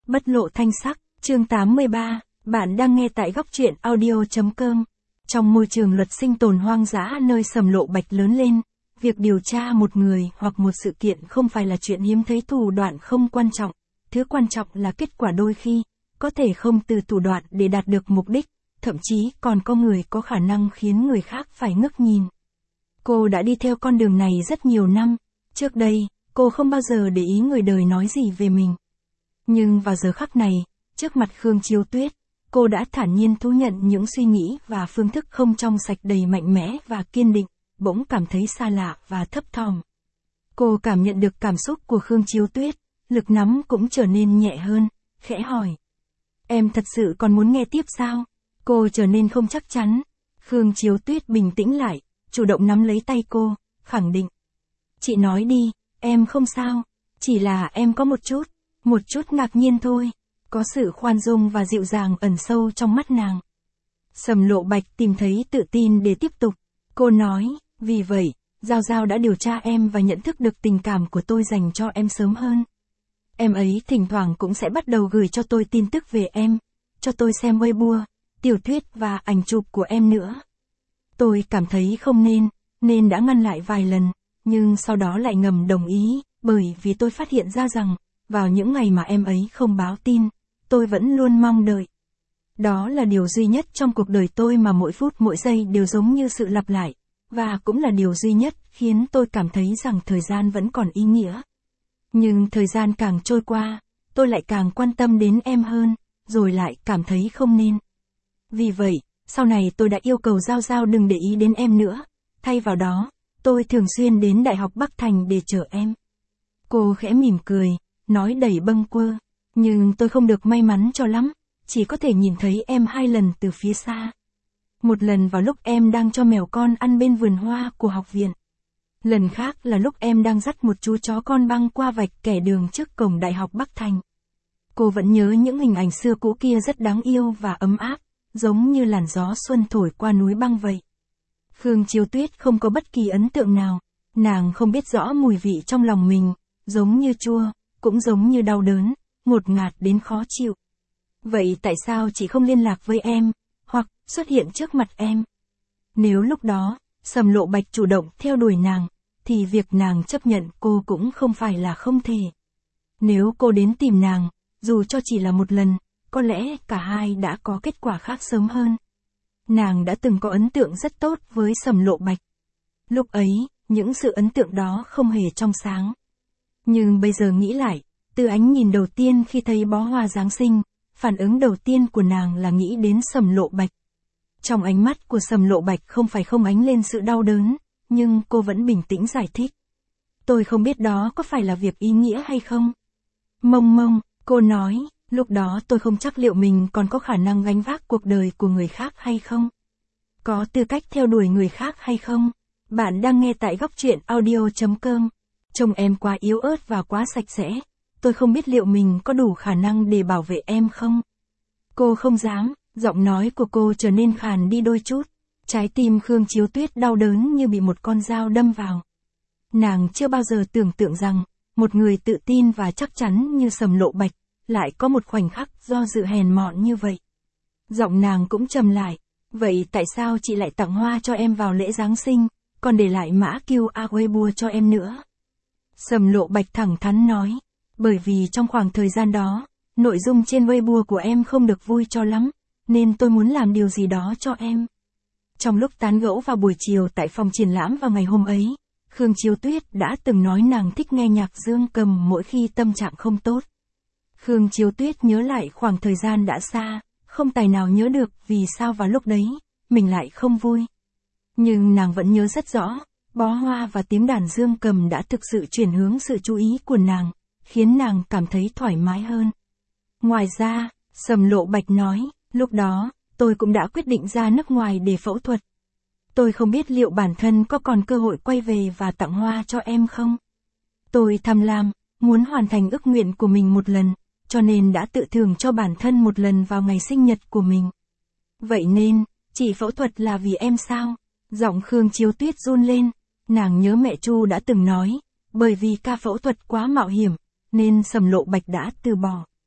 Bất lộ thanh sắc, chương 83, bạn đang nghe tại góc truyện audio.com. Trong môi trường luật sinh tồn hoang dã nơi Sầm Lộ Bạch lớn lên, việc điều tra một người hoặc một sự kiện không phải là chuyện hiếm thấy, thủ đoạn không quan trọng, thứ quan trọng là kết quả. Đôi khi, có thể không từ thủ đoạn để đạt được mục đích, thậm chí còn có người có khả năng khiến người khác phải ngước nhìn. Cô đã đi theo con đường này rất nhiều năm, trước đây, cô không bao giờ để ý người đời nói gì về mình. Nhưng vào giờ khắc này, trước mặt Khương Chiêu Tuyết, cô đã thản nhiên thú nhận những suy nghĩ và phương thức không trong sạch đầy mạnh mẽ và kiên định, bỗng cảm thấy xa lạ và thấp thỏm. Cô cảm nhận được cảm xúc của Khương Chiêu Tuyết, lực nắm cũng trở nên nhẹ hơn, khẽ hỏi. Em thật sự còn muốn nghe tiếp sao? Cô trở nên không chắc chắn. Khương Chiêu Tuyết bình tĩnh lại, chủ động nắm lấy tay cô, khẳng định. Chị nói đi, em không sao, chỉ là em có một chút ngạc nhiên thôi. Có sự khoan dung và dịu dàng ẩn sâu trong mắt nàng. Sầm Lộ Bạch tìm thấy tự tin để tiếp tục. Cô nói, vì vậy, Giao Giao đã điều tra em và nhận thức được tình cảm của tôi dành cho em sớm hơn. Em ấy thỉnh thoảng cũng sẽ bắt đầu gửi cho tôi tin tức về em, cho tôi xem Weibo, tiểu thuyết và ảnh chụp của em nữa. Tôi cảm thấy không nên đã ngăn lại vài lần, nhưng sau đó lại ngầm đồng ý, bởi vì tôi phát hiện ra rằng, vào những ngày mà em ấy không báo tin, tôi vẫn luôn mong đợi. Đó là điều duy nhất trong cuộc đời tôi mà mỗi phút mỗi giây đều giống như sự lặp lại, và cũng là điều duy nhất khiến tôi cảm thấy rằng thời gian vẫn còn ý nghĩa. Nhưng thời gian càng trôi qua, tôi lại càng quan tâm đến em hơn, rồi lại cảm thấy không nên. Vì vậy, sau này tôi đã yêu cầu Giao Giao đừng để ý đến em nữa, thay vào đó, tôi thường xuyên đến Đại học Bắc Thành để chờ em. Cô khẽ mỉm cười, nói đầy bâng quơ, nhưng tôi không được may mắn cho lắm, chỉ có thể nhìn thấy em 2 lần từ phía xa. Một lần vào lúc em đang cho mèo con ăn bên vườn hoa của học viện. Lần khác là lúc em đang dắt một chú chó con băng qua vạch kẻ đường trước cổng Đại học Bắc Thành. Cô vẫn nhớ những hình ảnh xưa cũ kia rất đáng yêu và ấm áp, giống như làn gió xuân thổi qua núi băng vậy. Khương Chiêu Tuyết không có bất kỳ ấn tượng nào, nàng không biết rõ mùi vị trong lòng mình, giống như chua, cũng giống như đau đớn, ngột ngạt đến khó chịu. Vậy tại sao chị không liên lạc với em, hoặc xuất hiện trước mặt em? Nếu lúc đó, Sầm Lộ Bạch chủ động theo đuổi nàng, thì việc nàng chấp nhận cô cũng không phải là không thể. Nếu cô đến tìm nàng, dù cho chỉ là một lần, có lẽ cả hai đã có kết quả khác sớm hơn. Nàng đã từng có ấn tượng rất tốt với Sầm Lộ Bạch. Lúc ấy, những sự ấn tượng đó không hề trong sáng. Nhưng bây giờ nghĩ lại, từ ánh nhìn đầu tiên khi thấy bó hoa Giáng sinh, phản ứng đầu tiên của nàng là nghĩ đến Sầm Lộ Bạch. Trong ánh mắt của Sầm Lộ Bạch không phải không ánh lên sự đau đớn, nhưng cô vẫn bình tĩnh giải thích. Tôi không biết đó có phải là việc ý nghĩa hay không. Mông, cô nói, lúc đó tôi không chắc liệu mình còn có khả năng gánh vác cuộc đời của người khác hay không. Có tư cách theo đuổi người khác hay không. Bạn đang nghe tại góc truyện audio.com. Trông em quá yếu ớt và quá sạch sẽ. Tôi không biết liệu mình có đủ khả năng để bảo vệ em không. Cô không dám, giọng nói của cô trở nên khàn đi đôi chút. Trái tim Khương Chiêu Tuyết đau đớn như bị một con dao đâm vào. Nàng chưa bao giờ tưởng tượng rằng, một người tự tin và chắc chắn như Sầm Lộ Bạch, lại có một khoảnh khắc do dự hèn mọn như vậy. Giọng nàng cũng trầm lại. Vậy tại sao chị lại tặng hoa cho em vào lễ Giáng sinh, còn để lại mã QR Weibo cho em nữa? Sầm Lộ Bạch thẳng thắn nói. Bởi vì trong khoảng thời gian đó, nội dung trên Weibo của em không được vui cho lắm, nên tôi muốn làm điều gì đó cho em. Trong lúc tán gẫu vào buổi chiều tại phòng triển lãm vào ngày hôm ấy, Khương Chiêu Tuyết đã từng nói nàng thích nghe nhạc dương cầm mỗi khi tâm trạng không tốt. Khương Chiêu Tuyết nhớ lại khoảng thời gian đã xa, không tài nào nhớ được vì sao vào lúc đấy, mình lại không vui. Nhưng nàng vẫn nhớ rất rõ, bó hoa và tiếng đàn dương cầm đã thực sự chuyển hướng sự chú ý của nàng, khiến nàng cảm thấy thoải mái hơn. Ngoài ra, Sầm Lộ Bạch nói, lúc đó, tôi cũng đã quyết định ra nước ngoài để phẫu thuật. Tôi không biết liệu bản thân có còn cơ hội quay về và tặng hoa cho em không. Tôi tham lam, muốn hoàn thành ước nguyện của mình một lần, cho nên đã tự thưởng cho bản thân một lần vào ngày sinh nhật của mình. Vậy nên, chỉ phẫu thuật là vì em sao? Giọng Khương Chiêu Tuyết run lên, nàng nhớ mẹ Chu đã từng nói, bởi vì ca phẫu thuật quá mạo hiểm, nên Sầm Lộ Bạch đã từ bỏ.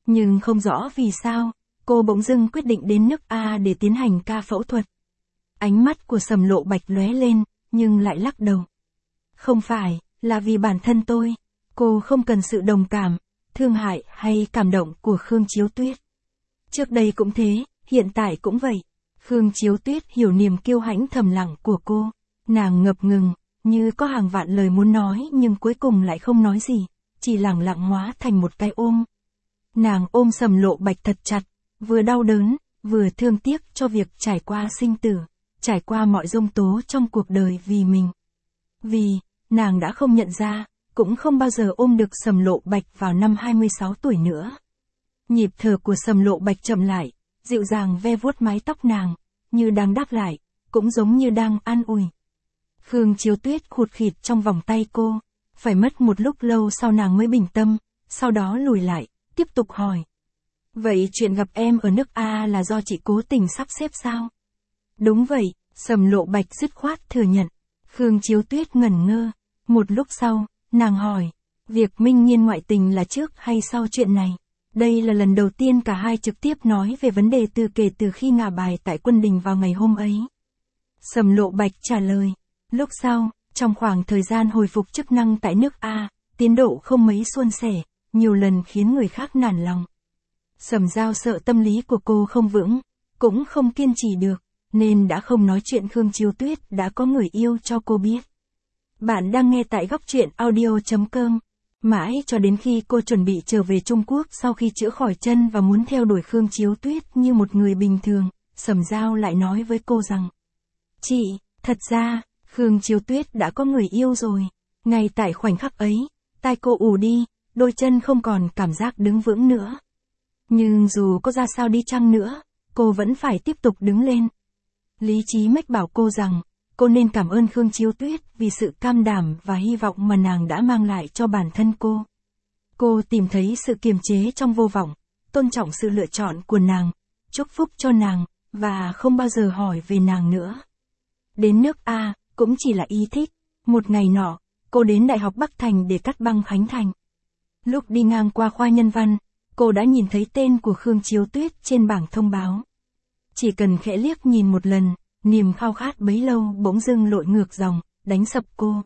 Nhưng không rõ vì sao, cô bỗng dưng quyết định đến nước A để tiến hành ca phẫu thuật. Ánh mắt của Sầm Lộ Bạch lóe lên, nhưng lại lắc đầu. Không phải, là vì bản thân tôi. Cô không cần sự đồng cảm, thương hại hay cảm động của Khương Chiếu Tuyết. Trước đây cũng thế, hiện tại cũng vậy. Khương Chiếu Tuyết hiểu niềm kiêu hãnh thầm lặng của cô. Nàng ngập ngừng, như có hàng vạn lời muốn nói nhưng cuối cùng lại không nói gì, chỉ lẳng lặng hóa thành một cái ôm. Nàng ôm Sầm Lộ Bạch thật chặt, vừa đau đớn, vừa thương tiếc cho việc trải qua sinh tử, trải qua mọi giông tố trong cuộc đời vì mình. Vì, nàng đã không nhận ra, cũng không bao giờ ôm được Sầm Lộ Bạch vào năm 26 tuổi nữa. Nhịp thở của Sầm Lộ Bạch chậm lại, dịu dàng ve vuốt mái tóc nàng, như đang đáp lại, cũng giống như đang an ủi. Khương Chiếu Tuyết khụt khịt trong vòng tay cô, phải mất một lúc lâu sau nàng mới bình tâm, sau đó lùi lại, tiếp tục hỏi. Vậy chuyện gặp em ở nước A là do chị cố tình sắp xếp sao? Đúng vậy, Sầm Lộ Bạch dứt khoát thừa nhận. Khương Chiếu Tuyết ngẩn ngơ, một lúc sau, nàng hỏi, việc Minh Nhiên ngoại tình là trước hay sau chuyện này? Đây là lần đầu tiên cả hai trực tiếp nói về vấn đề kể từ khi ngả bài tại quân đình vào ngày hôm ấy. Sầm Lộ Bạch trả lời, lúc sau, trong khoảng thời gian hồi phục chức năng tại nước A, tiến độ không mấy suôn sẻ, nhiều lần khiến người khác nản lòng. Sầm Giao sợ tâm lý của cô không vững, cũng không kiên trì được, nên đã không nói chuyện Khương Chiếu Tuyết đã có người yêu cho cô biết. Bạn đang nghe tại góc truyện audio.com. Mãi cho đến khi cô chuẩn bị trở về Trung Quốc sau khi chữa khỏi chân và muốn theo đuổi Khương Chiếu Tuyết như một người bình thường, Sầm Giao lại nói với cô rằng: Chị, thật ra, Khương Chiếu Tuyết đã có người yêu rồi. Ngay tại khoảnh khắc ấy, tai cô ù đi, đôi chân không còn cảm giác đứng vững nữa. Nhưng dù có ra sao đi chăng nữa, cô vẫn phải tiếp tục đứng lên. Lý trí mách bảo cô rằng, cô nên cảm ơn Khương Chiếu Tuyết vì sự cam đảm và hy vọng mà nàng đã mang lại cho bản thân cô. Cô tìm thấy sự kiềm chế trong vô vọng, tôn trọng sự lựa chọn của nàng, chúc phúc cho nàng, và không bao giờ hỏi về nàng nữa. Đến nước A, cũng chỉ là ý thích. Một ngày nọ, cô đến Đại học Bắc Thành để cắt băng khánh thành. Lúc đi ngang qua khoa nhân văn, cô đã nhìn thấy tên của Khương Chiếu Tuyết trên bảng thông báo. Chỉ cần khẽ liếc nhìn một lần, niềm khao khát bấy lâu bỗng dưng lội ngược dòng, đánh sập cô.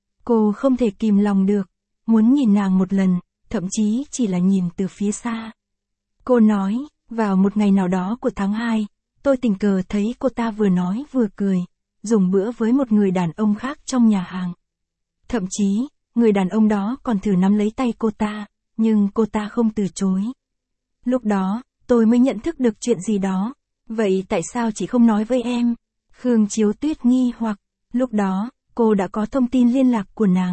Cô không thể kìm lòng được, muốn nhìn nàng một lần, thậm chí chỉ là nhìn từ phía xa. Cô nói, vào một ngày nào đó của tháng 2, tôi tình cờ thấy cô ta vừa nói vừa cười, dùng bữa với một người đàn ông khác trong nhà hàng. Thậm chí, người đàn ông đó còn thử nắm lấy tay cô ta, nhưng cô ta không từ chối. Lúc đó, tôi mới nhận thức được chuyện gì đó. Vậy tại sao chị không nói với em? Khương Chiếu Tuyết nghi hoặc, lúc đó, cô đã có thông tin liên lạc của nàng.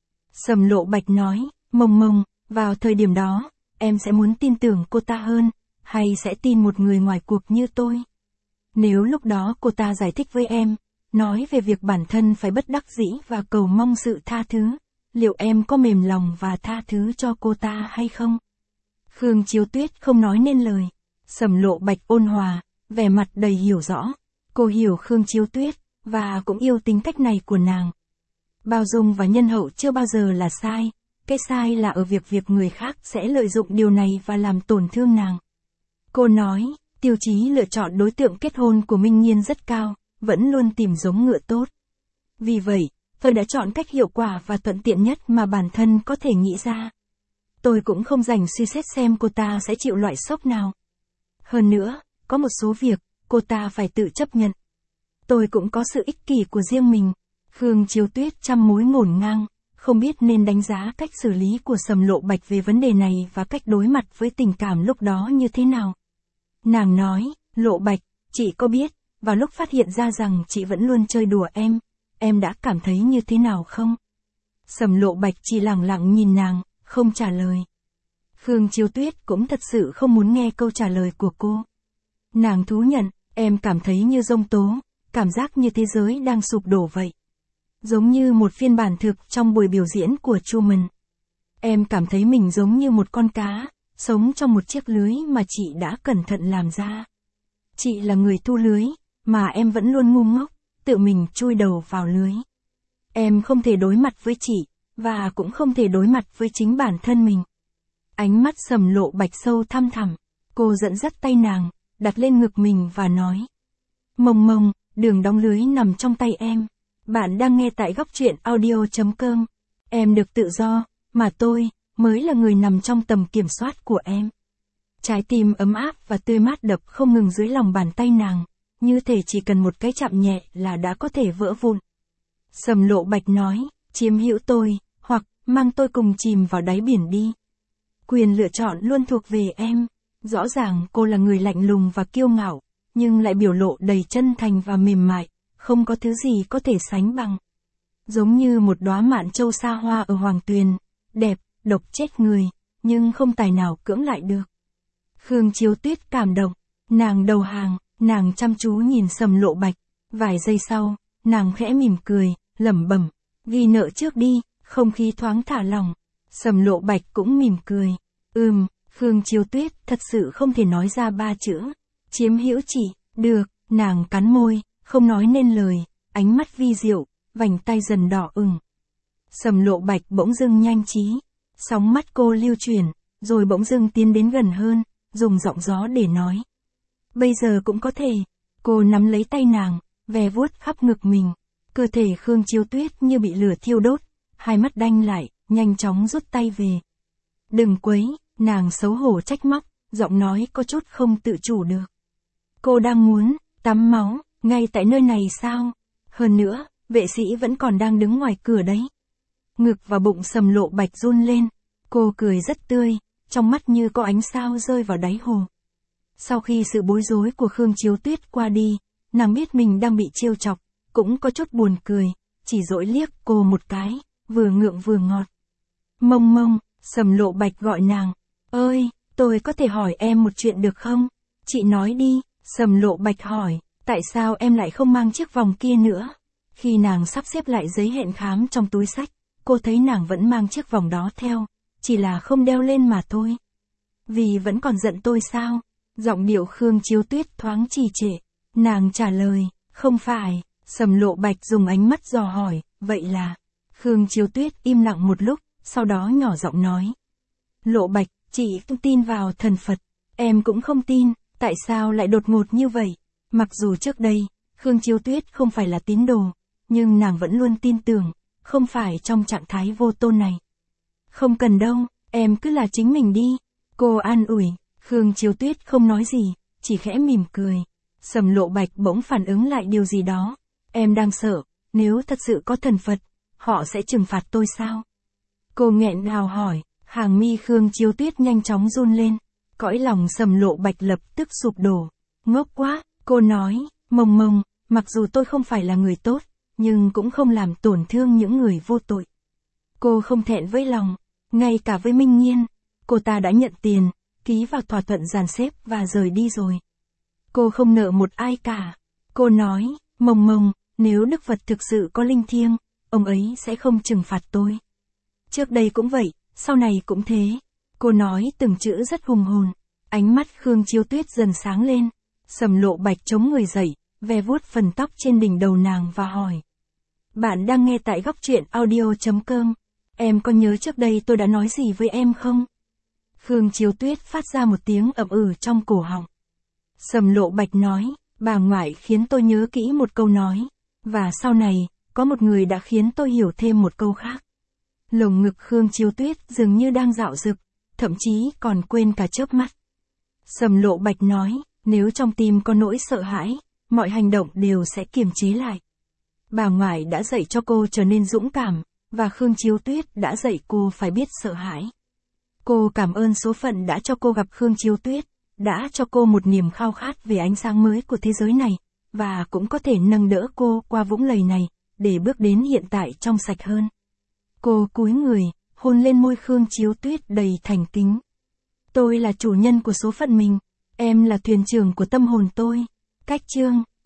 Sầm Lộ Bạch nói, mông, vào thời điểm đó, em sẽ muốn tin tưởng cô ta hơn, hay sẽ tin một người ngoài cuộc như tôi? Nếu lúc đó cô ta giải thích với em, nói về việc bản thân phải bất đắc dĩ và cầu mong sự tha thứ, liệu em có mềm lòng và tha thứ cho cô ta hay không? Khương Chiếu Tuyết không nói nên lời. Sầm Lộ Bạch ôn hòa, vẻ mặt đầy hiểu rõ. Cô hiểu Khương Chiếu Tuyết, và cũng yêu tính cách này của nàng. Bao dung và nhân hậu chưa bao giờ là sai, cái sai là ở việc người khác sẽ lợi dụng điều này và làm tổn thương nàng. Cô nói, tiêu chí lựa chọn đối tượng kết hôn của Minh Nhiên rất cao, vẫn luôn tìm giống ngựa tốt. Vì vậy, tôi đã chọn cách hiệu quả và thuận tiện nhất mà bản thân có thể nghĩ ra. Tôi cũng không dành suy xét xem cô ta sẽ chịu loại sốc nào. Hơn nữa, có một số việc, cô ta phải tự chấp nhận. Tôi cũng có sự ích kỷ của riêng mình. Khương Chiếu Tuyết trăm mối ngổn ngang, không biết nên đánh giá cách xử lý của Sầm Lộ Bạch về vấn đề này và cách đối mặt với tình cảm lúc đó như thế nào. Nàng nói, Lộ Bạch, chị có biết, vào lúc phát hiện ra rằng chị vẫn luôn chơi đùa em đã cảm thấy như thế nào không? Sầm Lộ Bạch chỉ lẳng lặng nhìn nàng, không trả lời. Khương Chiếu Tuyết cũng thật sự không muốn nghe câu trả lời của cô. Nàng thú nhận, em cảm thấy như giông tố, cảm giác như thế giới đang sụp đổ vậy. Giống như một phiên bản thực trong buổi biểu diễn của Truman. Em cảm thấy mình giống như một con cá, sống trong một chiếc lưới mà chị đã cẩn thận làm ra. Chị là người thu lưới, mà em vẫn luôn ngu ngốc, tự mình chui đầu vào lưới. Em không thể đối mặt với chị, và cũng không thể đối mặt với chính bản thân mình. Ánh mắt Sầm Lộ Bạch sâu thăm thẳm. Cô dẫn dắt tay nàng, đặt lên ngực mình và nói. Mông Mông, đường đóng lưới nằm trong tay em. Bạn đang nghe tại góc truyện audio.com. Em được tự do, mà tôi, mới là người nằm trong tầm kiểm soát của em. Trái tim ấm áp và tươi mát đập không ngừng dưới lòng bàn tay nàng, như thể chỉ cần một cái chạm nhẹ là đã có thể vỡ vụn. Sầm Lộ Bạch nói, chiếm hữu tôi, hoặc mang tôi cùng chìm vào đáy biển đi. Quyền lựa chọn luôn thuộc về em. Rõ ràng cô là người lạnh lùng và kiêu ngạo, nhưng lại biểu lộ đầy chân thành và mềm mại, không có thứ gì có thể sánh bằng. Giống như một đóa mạn châu xa hoa ở Hoàng Tuyền, đẹp, độc chết người, nhưng không tài nào cưỡng lại được. Khương Chiếu Tuyết cảm động, nàng đầu hàng, nàng chăm chú nhìn Sầm Lộ Bạch, vài giây sau, nàng khẽ mỉm cười, lẩm bẩm, ghi nợ trước đi, không khí thoáng thả lỏng. Sầm Lộ Bạch cũng mỉm cười, Khương Chiếu Tuyết thật sự không thể nói ra ba chữ, chiếm hữu chỉ, được, nàng cắn môi, không nói nên lời, ánh mắt vi diệu, vành tay dần đỏ ửng. Sầm Lộ Bạch bỗng dưng nhanh trí, sóng mắt cô lưu chuyển, rồi bỗng dưng tiến đến gần hơn, dùng giọng gió để nói. Bây giờ cũng có thể, cô nắm lấy tay nàng, ve vuốt khắp ngực mình, cơ thể Khương Chiếu Tuyết như bị lửa thiêu đốt, hai mắt đanh lại, nhanh chóng rút tay về. Đừng quấy, nàng xấu hổ trách móc, giọng nói có chút không tự chủ được. Cô đang muốn tắm máu, ngay tại nơi này sao? Hơn nữa, vệ sĩ vẫn còn đang đứng ngoài cửa đấy. Ngực và bụng Sầm Lộ Bạch run lên, cô cười rất tươi, trong mắt như có ánh sao rơi vào đáy hồ. Sau khi sự bối rối của Khương Chiếu Tuyết qua đi, nàng biết mình đang bị trêu chọc, cũng có chút buồn cười, chỉ dỗi liếc cô một cái, vừa ngượng vừa ngọt. Mông Mông, Sầm Lộ Bạch gọi nàng. Ơi, tôi có thể hỏi em một chuyện được không? Chị nói đi, Sầm Lộ Bạch hỏi, tại sao em lại không mang chiếc vòng kia nữa? Khi nàng sắp xếp lại giấy hẹn khám trong túi xách, cô thấy nàng vẫn mang chiếc vòng đó theo, chỉ là không đeo lên mà thôi. Vì vẫn còn giận tôi sao? Giọng điệu Khương Chiếu Tuyết thoáng trì trệ. Nàng trả lời, không phải. Sầm Lộ Bạch dùng ánh mắt dò hỏi, vậy là... Khương Chiếu Tuyết im lặng một lúc, sau đó nhỏ giọng nói. Lộ Bạch, chị không tin vào thần Phật. Em cũng không tin, tại sao lại đột ngột như vậy? Mặc dù trước đây, Khương Chiếu Tuyết không phải là tín đồ, nhưng nàng vẫn luôn tin tưởng, không phải trong trạng thái vô tôn này. Không cần đâu, em cứ là chính mình đi. Cô an ủi, Khương Chiếu Tuyết không nói gì, chỉ khẽ mỉm cười. Sầm Lộ Bạch bỗng phản ứng lại điều gì đó. Em đang sợ, nếu thật sự có thần Phật, họ sẽ trừng phạt tôi sao? Cô nghẹn ngào hỏi, hàng mi Khương Chiếu Tuyết nhanh chóng run lên. Cõi lòng Sầm Lộ Bạch lập tức sụp đổ. Ngốc quá, cô nói, Mông Mông, mặc dù tôi không phải là người tốt, nhưng cũng không làm tổn thương những người vô tội. Cô không thẹn với lòng, ngay cả với Minh Nhiên, cô ta đã nhận tiền, ký vào thỏa thuận dàn xếp và rời đi rồi. Cô không nợ một ai cả. Cô nói, Mông Mông, nếu Đức Phật thực sự có linh thiêng, ông ấy sẽ không trừng phạt tôi. Trước đây cũng vậy, sau này cũng thế. Cô nói từng chữ rất hùng hồn. Ánh mắt Khương Chiếu Tuyết dần sáng lên. Sầm Lộ Bạch chống người dậy, ve vuốt phần tóc trên đỉnh đầu nàng và hỏi. Bạn đang nghe tại góc truyện audio.com. Em có nhớ trước đây tôi đã nói gì với em không? Khương Chiếu Tuyết phát ra một tiếng ậm trong cổ họng. Sầm Lộ Bạch nói, bà ngoại khiến tôi nhớ kỹ một câu nói. Và sau này, có một người đã khiến tôi hiểu thêm một câu khác. Lồng ngực Khương Chiếu Tuyết dường như đang dạo dực, thậm chí còn quên cả chớp mắt. Sầm Lộ Bạch nói, nếu trong tim có nỗi sợ hãi, mọi hành động đều sẽ kiềm chế lại. Bà ngoại đã dạy cho cô trở nên dũng cảm, và Khương Chiếu Tuyết đã dạy cô phải biết sợ hãi. Cô cảm ơn số phận đã cho cô gặp Khương Chiếu Tuyết, đã cho cô một niềm khao khát về ánh sáng mới của thế giới này, và cũng có thể nâng đỡ cô qua vũng lầy này, để bước đến hiện tại trong sạch hơn. Cô cúi người, hôn lên môi Khương Chiếu Tuyết đầy thành kính. Tôi là chủ nhân của số phận mình, em là thuyền trưởng của tâm hồn tôi. Cách chương